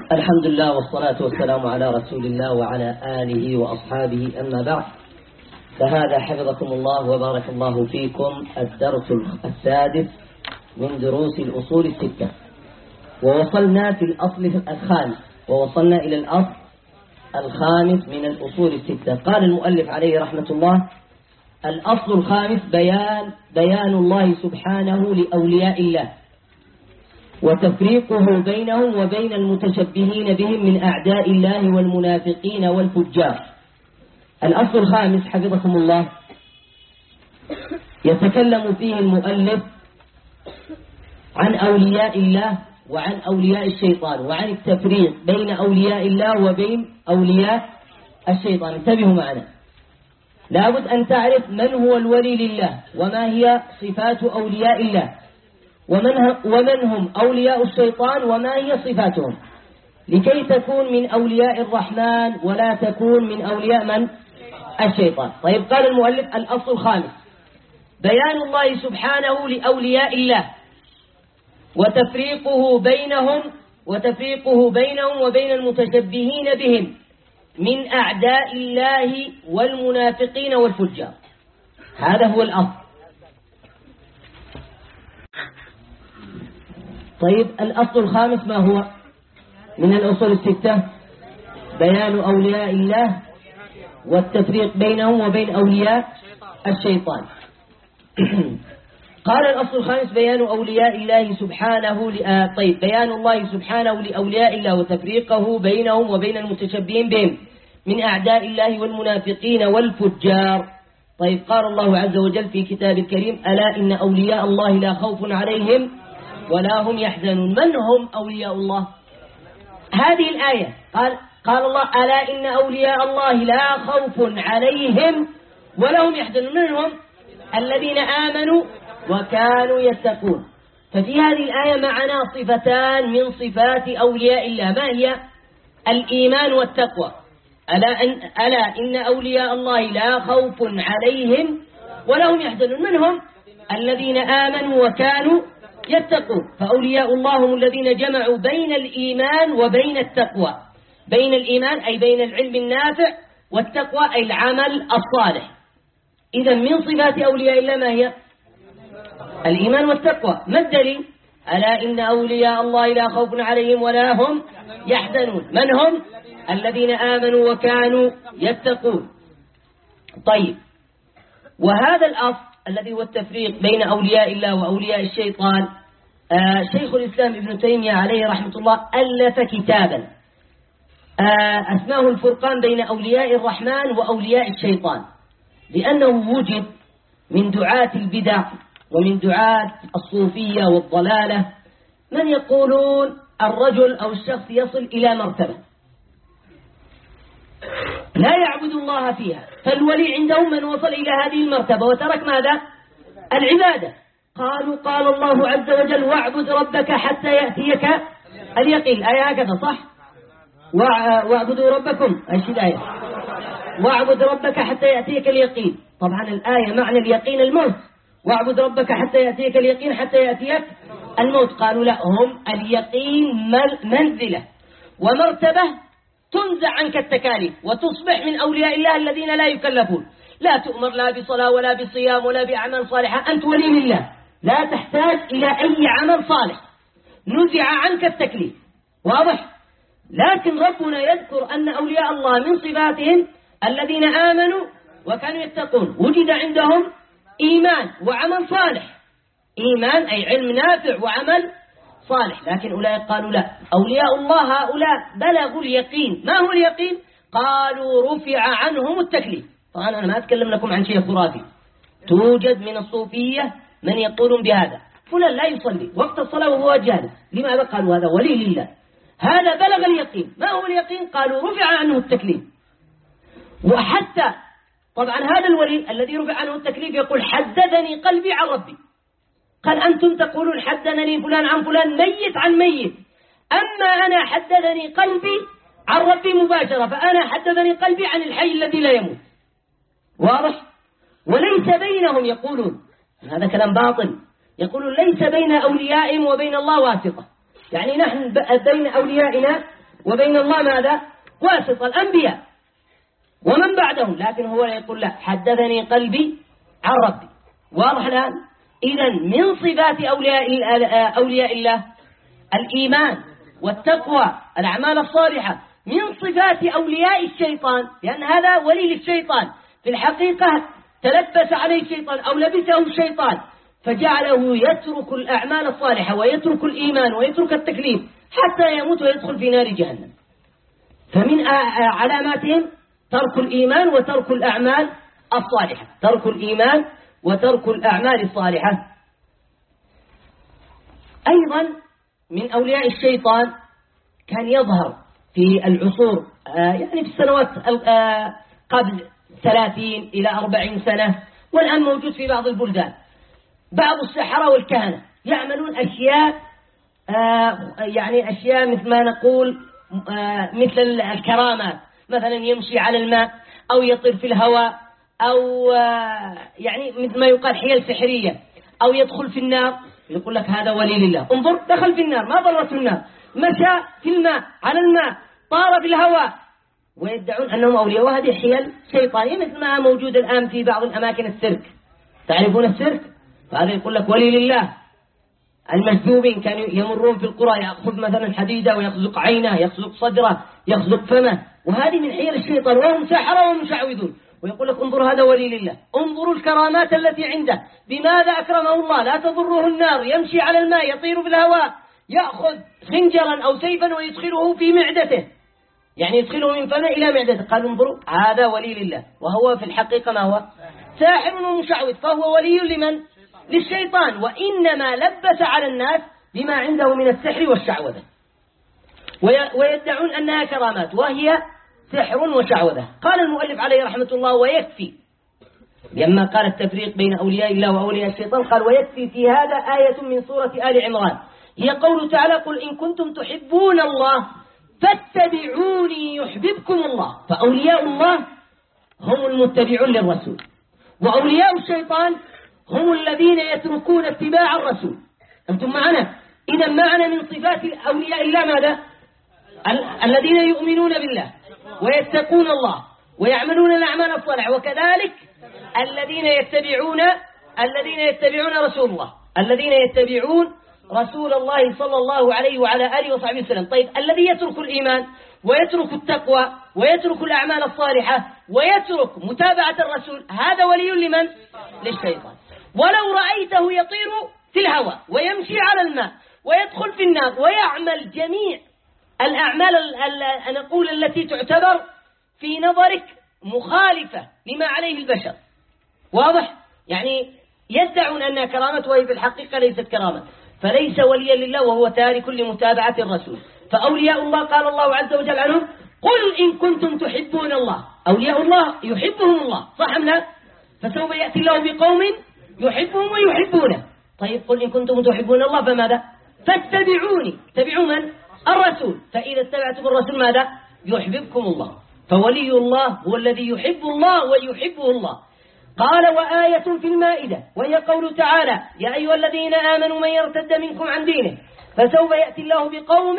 الحمد لله والصلاة والسلام على رسول الله وعلى آله وأصحابه، أما بعد، فهذا حفظكم الله وبارك الله فيكم الدرس السادس من دروس الأصول الستة، ووصلنا في الأصل الخامس، ووصلنا إلى الأصل الخامس من الأصول الستة. قال المؤلف عليه رحمة الله: الأصل الخامس بيان الله سبحانه لأولياء الله وتفريقه بينهم وبين المتشبهين بهم من أعداء الله والمنافقين والفجار. الأصل الخامس حفظكم الله يتكلم فيه المؤلف عن أولياء الله وعن أولياء الشيطان وعن التفريق بين أولياء الله وبين أولياء الشيطان. انتبهوا معنا، لابد أن تعرف من هو الولي لله وما هي صفات أولياء الله ومن هم أولياء الشيطان وما هي صفاتهم، لكي تكون من أولياء الرحمن ولا تكون من أولياء من؟ الشيطان. طيب، قال المؤلف: الأصل الخامس بيان الله سبحانه لأولياء الله وتفريقه بينهم وبين المتشبهين بهم من أعداء الله والمنافقين والفجار. هذا هو الأصل. طيب، الأصل الخامس ما هو من الأصول الستة؟ بيان أولياء الله والتفريق بينهم وبين أولياء الشيطان. قال الأصل الخامس بيان أولياء الله سبحانه طيب، بيان الله سبحانه لأولياء الله وتفريقه بينهم وبين المتشبهين بهم من أعداء الله والمنافقين والفجار. طيب، قال الله عز وجل في كتاب الكريم: ألا إن أولياء الله لا خوف عليهم ولا هم يحزنون. من هم أولياء الله؟ هذه الآية قال الله: ألا إن أولياء الله لا خوف عليهم ولا هم يحزنون. من هم؟ الذين آمنوا وكانوا يتقون. ففي هذه الآية معنا صفتان من صفات أولياء الله، ما هي؟ الإيمان والتقوى. ألا إن أولياء الله لا خوف عليهم ولا هم يحزنون. من هم؟ الذين آمنوا وكانوا يتقون. فأولياء الله هم الذين جمعوا بين الإيمان وبين التقوى. بين الإيمان أي بين العلم النافع، والتقوى أي العمل الصالح. إذا من صفات أولياء الله ما هي؟ الإيمان والتقوى. ما الدليل؟ ألا إن أولياء الله لا خوف عليهم ولا هم يحزنون. من هم؟ الذين آمنوا وكانوا يتقون. طيب، وهذا الأصل الذي هو التفريق بين أولياء الله وأولياء الشيطان، شيخ الإسلام ابن تيمية عليه رحمة الله ألف كتابا اسماه الفرقان بين أولياء الرحمن وأولياء الشيطان، لأنه وجد من دعاة البدع ومن دعاة الصوفية والضلالة من يقولون الرجل أو الشخص يصل إلى مرتبة لا يعبد الله فيها، فالولي عندهم من وصل إلى هذه المرتبة وترك ماذا؟ العبادة. قال الله عز وجل: واعبد ربك حتى يأتيك اليقين. الآية هكذا صح؟ واعبدوا ربكم، ايش الآية؟ واعبد ربك حتى يأتيك اليقين. طبعا الآية معنى اليقين الموت، واعبد ربك حتى يأتيك اليقين حتى يأتيك الموت. قالوا لا، هم اليقين منزلة ومرتبة تنزع عنك التكاليف وتصبح من أولياء الله الذين لا يكلفون، لا تؤمر لا بصلاة ولا بصيام ولا بأعمال صالحة، أنت ولي لله لا تحتاج إلى أي عمل صالح، نزع عنك التكليف. واضح؟ لكن ربنا يذكر أن أولياء الله من صفاتهم الذين آمنوا وكانوا يتقون، وجد عندهم إيمان وعمل صالح. إيمان أي علم نافع وعمل صالح. لكن أولئك قالوا لا، أولياء الله هؤلاء بلغوا اليقين. ما هو اليقين؟ قالوا رفع عنهم التكليف. طبعا أنا ما أتكلم لكم عن شيء خرافي، توجد من الصوفية من يقولون بهذا: فلان لا يصلي وقت الصلاة وهو جالس. لماذا قالوا هذا ولي لله؟ هذا بلغ اليقين. ما هو اليقين؟ قالوا رفع عنه التكليف. وحتى طبعا هذا الولي الذي رفع عنه التكليف يقول: حدثني قلبي عن ربي. قال: أنتم تقولون حدثني فلان عن فلان ميت عن ميت، أما أنا حدثني قلبي عن ربي مباشرة، فأنا حدثني قلبي عن الحي الذي لا يموت. واضح؟ وليس بينهم، يقولون هذا كلام باطل، يقولون ليس بين أوليائهم وبين الله واسطة، يعني نحن بين أوليائنا وبين الله ماذا؟ واسطة، الأنبياء ومن بعدهم. لكن هو يقول لا، حدثني قلبي عن ربي. واضح الآن؟ إذن من صفات أولياء الله الإيمان والتقوى، الأعمال الصالحة. من صفات أولياء الشيطان، لأن هذا ولي للشيطان في الحقيقة، تلبس عليه الشيطان أو لبسه الشيطان فجعله يترك الأعمال الصالحة ويترك الإيمان ويترك التكليف حتى يموت ويدخل في نار جهنم. فمن علاماتهم ترك الإيمان وترك الأعمال الصالحة، ترك الإيمان وترك الأعمال الصالحة. أيضا من أولياء الشيطان كان يظهر في العصور يعني في السنوات قبل 30 إلى 40 سنة، والآن موجود في بعض البلدان، بعض السحرة والكهنة يعملون أشياء يعني أشياء مثل ما نقول مثل الكرامات، مثلا يمشي على الماء أو يطير في الهواء، أو يعني مثل ما يقال حيل سحرية، أو يدخل في النار. يقول لك هذا ولي لله، انظر دخل في النار ما ضرته النار، مشى في الماء على الماء، طار في الهواء، ويدعون أنهم أولياء. وهذه حيل شيطانية مثل ما موجود الآن في بعض الأماكن السيرك. تعرفون السيرك؟ فهذا يقول لك ولي لله. المجذوبين كانوا يمرون في القرى، يأخذ مثلا حديدة ويخزق عينه، يخزق صدره، يخزق فمه، وهذه من حيل الشيطان، وهم سحرة ومشعوذون. ويقول لك انظر هذا ولي لله، انظروا الكرامات التي عنده، بماذا أكرمه الله، لا تضره النار، يمشي على الماء، يطير في الهواء، يأخذ خنجرا أو سيفا ويدخله في معدته، يعني يدخله من فمه إلى معدته. قال انظروا هذا ولي لله، وهو في الحقيقة ما هو؟ ساحر ومشعوذ، فهو ولي لمن؟ للشيطان، وإنما لبس على الناس بما عنده من السحر والشعوذة، ويدعون أنها كرامات وهي سحر وشعوذة. قال المؤلف عليه رحمة الله ويكفي، لما قال التفريق بين أولياء الله وأولياء الشيطان قال ويكفي في هذا آية من سورة آل عمران، هي قوله تعالى قل إن كنتم تحبون الله فاتبعوني يحببكم الله. فأولياء الله هم المتبعون للرسول، وأولياء الشيطان هم الذين يتركون اتباع الرسول. أنتم معنا؟ إذا معنا من صفات أولياء الله ماذا؟ الذين يؤمنون بالله ويتقون الله ويعملون الأعمال الصالحة، وكذلك الذين يتبعون رسول الله، الذين يتبعون رسول الله صلى الله عليه وعلى آله وصحبه وسلم. طيب الذي يترك الإيمان ويترك التقوى ويترك الأعمال الصالحة ويترك متابعة الرسول، هذا ولي لمن؟ للشيطان. ولو رأيته يطير في الهواء ويمشي على الماء ويدخل في النار ويعمل جميع الأعمال نقول التي تعتبر في نظرك مخالفة لما عليه البشر، واضح؟ يعني يدعون أنها كرامة وهي في الحقيقة ليست كرامة، فليس وليا لله وهو تارك لمتابعة الرسول. فأولياء الله قال الله عز وجل عنهم قل إن كنتم تحبون الله. أولياء الله يحبهم الله، صح أم لا؟ فسوف يأتي الله بقوم يحبهم ويحبونه. طيب قل إن كنتم تحبون الله فماذا؟ فاتبعوني. اتبعوا من؟ الرسول. فإذا اتبعتم الرسول ماذا؟ يحببكم الله. فولي الله هو الذي يحب الله ويحبه الله. قال وآية في المائدة وهي قول تعالى يا أيها الذين آمنوا من يرتد منكم عن دينه فسوف يأتي الله بقوم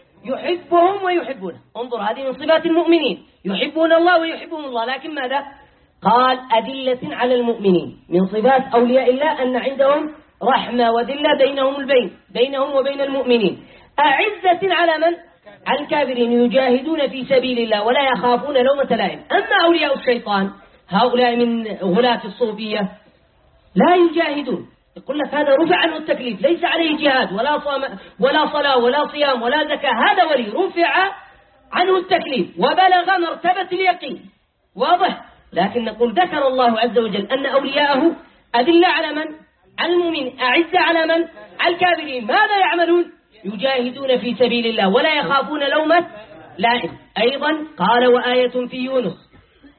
يحبهم ويحبونه. انظر هذه من صفات المؤمنين، يحبون الله ويحبهم الله. لكن ماذا؟ قال أذلة على المؤمنين. من صفات أولياء الله أن عندهم رحمة وذلة بينهم وبين المؤمنين. أعزة على من؟ على الكافرين، يجاهدون في سبيل الله ولا يخافون لومة لائم. أما أولياء الشيطان هؤلاء من غلاة الصوفية لا يجاهدون، يقول لك هذا رفع عنه التكليف، ليس عليه جهاد ولا صلاة ولا صيام ولا زكاة، هذا ولي رفع عنه التكليف وبلغ مرتبة اليقين، واضح؟ لكن نقول ذكر الله عز وجل أن أولياءه أذلة على من؟ على المؤمنين، أعزة على من؟ على الكافرين. ماذا يعملون؟ يجاهدون في سبيل الله ولا يخافون لومة لائم. أيضا قال وآية في يونس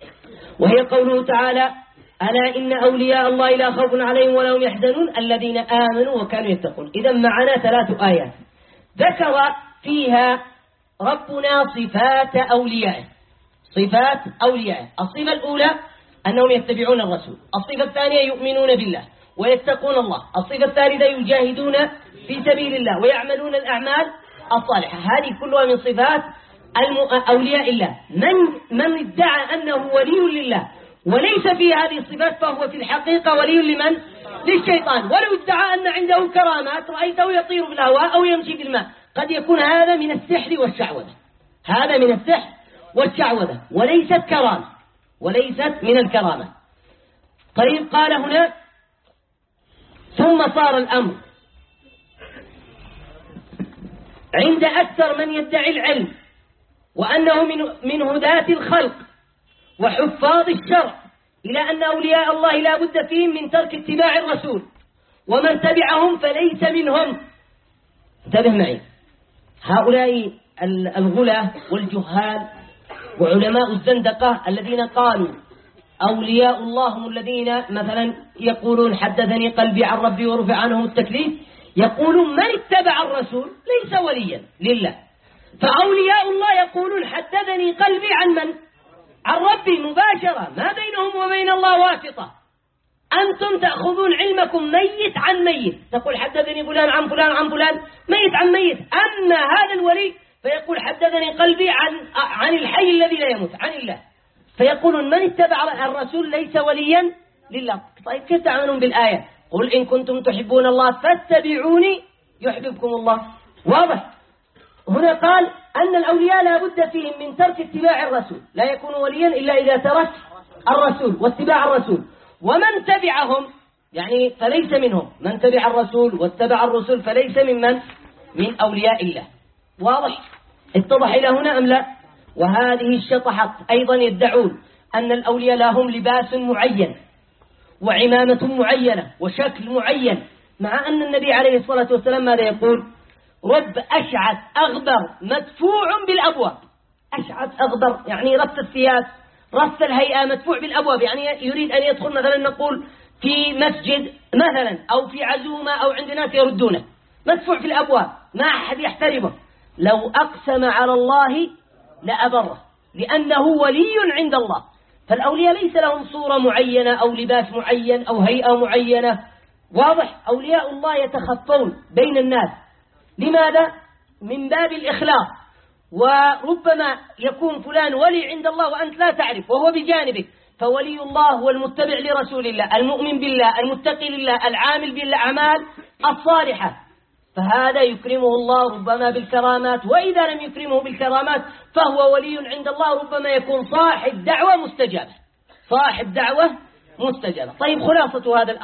وهي قوله تعالى ألا إن أولياء الله لا خوف عليهم ولا هم يحزنون الذين آمنوا وكانوا يتقون. إذا معنا 3 آيات ذكر فيها ربنا صفات أوليائه. صفات أوليائه، الصفة الأولى أنهم يتبعون الرسول، الصفة الثانية يؤمنون بالله ويتقون الله، الصفة الثالثة يجاهدون في سبيل الله ويعملون الأعمال الصالحة. هذه كلها من صفات أولياء الله من ادعى أنه ولي لله وليس فيه هذه الصفات فهو في الحقيقة ولي لمن؟ للشيطان. ولو ادعى أن عنده كرامات رأيته يطير في الهواء أو يمشي في الماء، قد يكون هذا من السحر والشعوذة، هذا من السحر والشعوذة وليست كرامة، وليست من الكرامة. طيب قال هنا ثم صار الأمر عند أكثر من يدعي العلم وأنه من هداة الخلق وحفاظ الشرع إلى أن أولياء الله لا بد فيهم من ترك اتباع الرسول، ومن تبعهم فليس منهم. انتبه معي، هؤلاء الغلاة والجهال وعلماء الزندقة الذين قالوا أولياء الله هم الذين مثلا يقولون حدثني قلبي عن ربي ورفع عنهم التكليف، يقولون من اتبع الرسول ليس وليا لله، فأولياء الله يقولون حدثني قلبي عن من؟ عن ربي مباشرة، ما بينهم وبين الله واسطة. أنتم تأخذون علمكم ميت عن ميت، تقول حدثني فلان عن فلان عن فلان، ميت عن ميت. أما هذا الولي فيقول حدثني قلبي عن الحي الذي لا يموت، عن الله. فيقولون من اتبع الرسول ليس وليا لله. طيب كيف تعملون بالآية قل إن كنتم تحبون الله فاتبعوني يحببكم الله؟ واضح. هنا قال أن الأولياء لا بد فيهم من ترك اتباع الرسول، لا يكون وليا إلا إذا ترك الرسول واتباع الرسول، ومن تبعهم يعني فليس منهم، من تبع الرسول واتبع الرسول فليس من أولياء الله. واضح؟ اتضح إلى هنا أم لا؟ وهذه الشطحات أيضا يدعون أن الأولياء لهم لباس معين وعمامة معينة وشكل معين، مع أن النبي عليه الصلاة والسلام ماذا يقول؟ رب أشعث أغبر مدفوع بالأبواب. أشعث أغبر يعني رث الثياب، رث الهيئة، مدفوع بالأبواب، يعني يريد أن يدخل مثلا نقول في مسجد مثلا أو في عزومة أو عند ناس يردونه، مدفوع في الأبواب ما أحد يحترمه. لو أقسم على الله لأبره لأنه ولي عند الله. فالأولياء ليس لهم صورة معينة أو لباس معين أو هيئة معينة. واضح؟ أولياء الله يتخفون بين الناس. لماذا؟ من باب الإخلاص. وربما يكون فلان ولي عند الله وأنت لا تعرف وهو بجانبك، فولي الله هو المتبع لرسول الله، المؤمن بالله، المتقي لله، العامل بالأعمال الصالحة، فهذا يكرمه الله ربما بالكرامات، وإذا لم يكرمه بالكرامات فهو ولي عند الله، ربما يكون صاحب دعوة مستجابة، صاحب دعوة مستجابة. طيب خلاصة هذا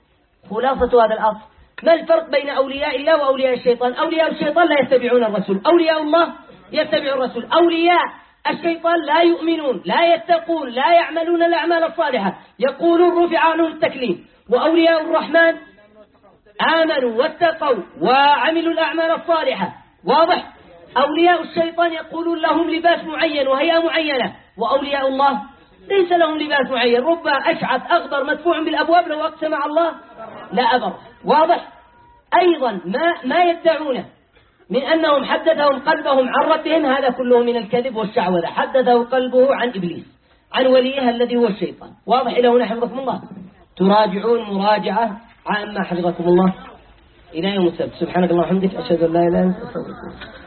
الأصل ما الفرق بين أولياء الله وأولياء الشيطان؟ أولياء الشيطان لا يتبعون الرسول، أولياء الله يتبعون الرسول. أولياء الشيطان لا يؤمنون، لا يتقون، لا يعملون الأعمال الصالحة، يقولون رفع عنهم التكليف. وأولياء الرحمن آمنوا واتقوا وعملوا الأعمال الصالحة. واضح؟ أولياء الشيطان يقولون لهم لباس معين وهيئة معينة، وأولياء الله ليس لهم لباس معين، رب أشعث أغبر مدفوع بالأبواب لو أقسم على الله لا أبر. واضح؟ أيضا ما يدعونه من أنهم حدثهم قلبهم عن ربهم، هذا كله من الكذب والشعوذة. حدثه قلبه عن إبليس، عن وليه الذي هو الشيطان. واضح إلى هنا حفظكم الله؟ تراجعون مراجعة عامة حفظكم الله إلى يوم السبت. سبحانك اللهم وبحمدك أشهد أن لا إله إلا أنت أستغفرك.